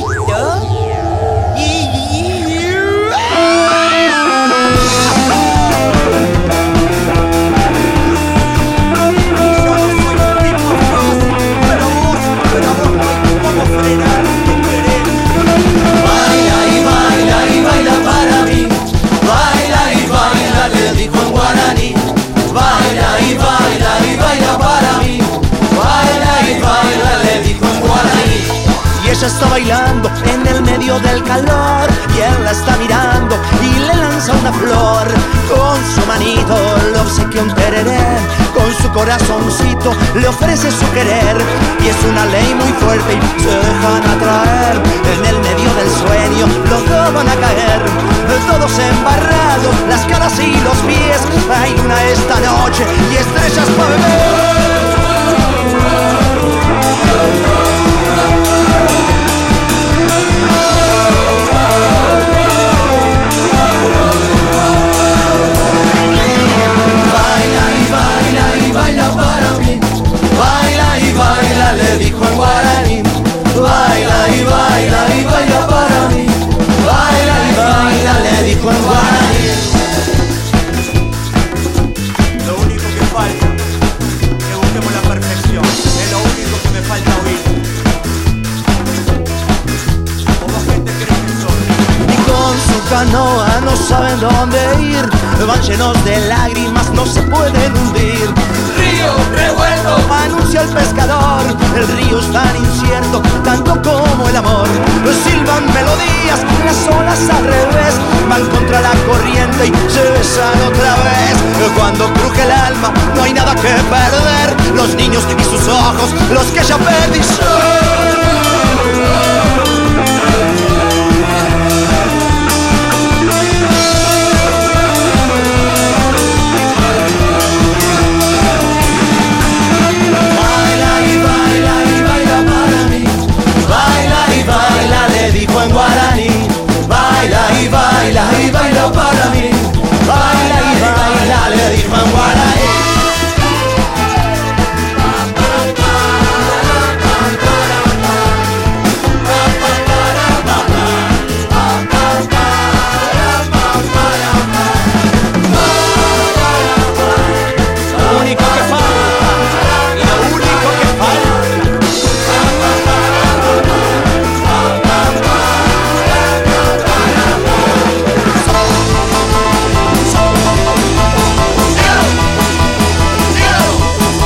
Ella está bailando en el medio del calor y él la está mirando y le lanza una flor. Con su manito le obsequia un tereré, con su corazoncito le ofrece su querer. Y es una ley muy fuerte y se dejan atraer. En el medio del sueño los dos van a caer, todos embarrados, las caras y los pies. Hay luna esta noche y estrellas para beber. Le dijo en guaraní, baila y baila y baila para mí. Baila y baila, le dijo en guaraní. Lo único que falta, que busquemos la perfección. Es lo único que me falta oír. ¿Cómo gente cree que soy? Y con su canoa no saben dónde ir. Van llenos de lágrimas, no se pueden hundir. Río revuelto, anuncia el pescador, el río es tan incierto, tanto como el amor. Silban melodías, las olas al revés, van contra la corriente y se besan otra vez. Cuando cruje el alma, no hay nada que perder. Los niños y sus ojos, los que ya perdí son. En guaraní, baila y baila y baila para mí. Baila y baila, le dijo en guaraní. Lo único que falta, y lo único que falta.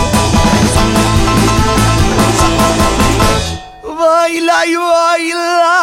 Baila y baila.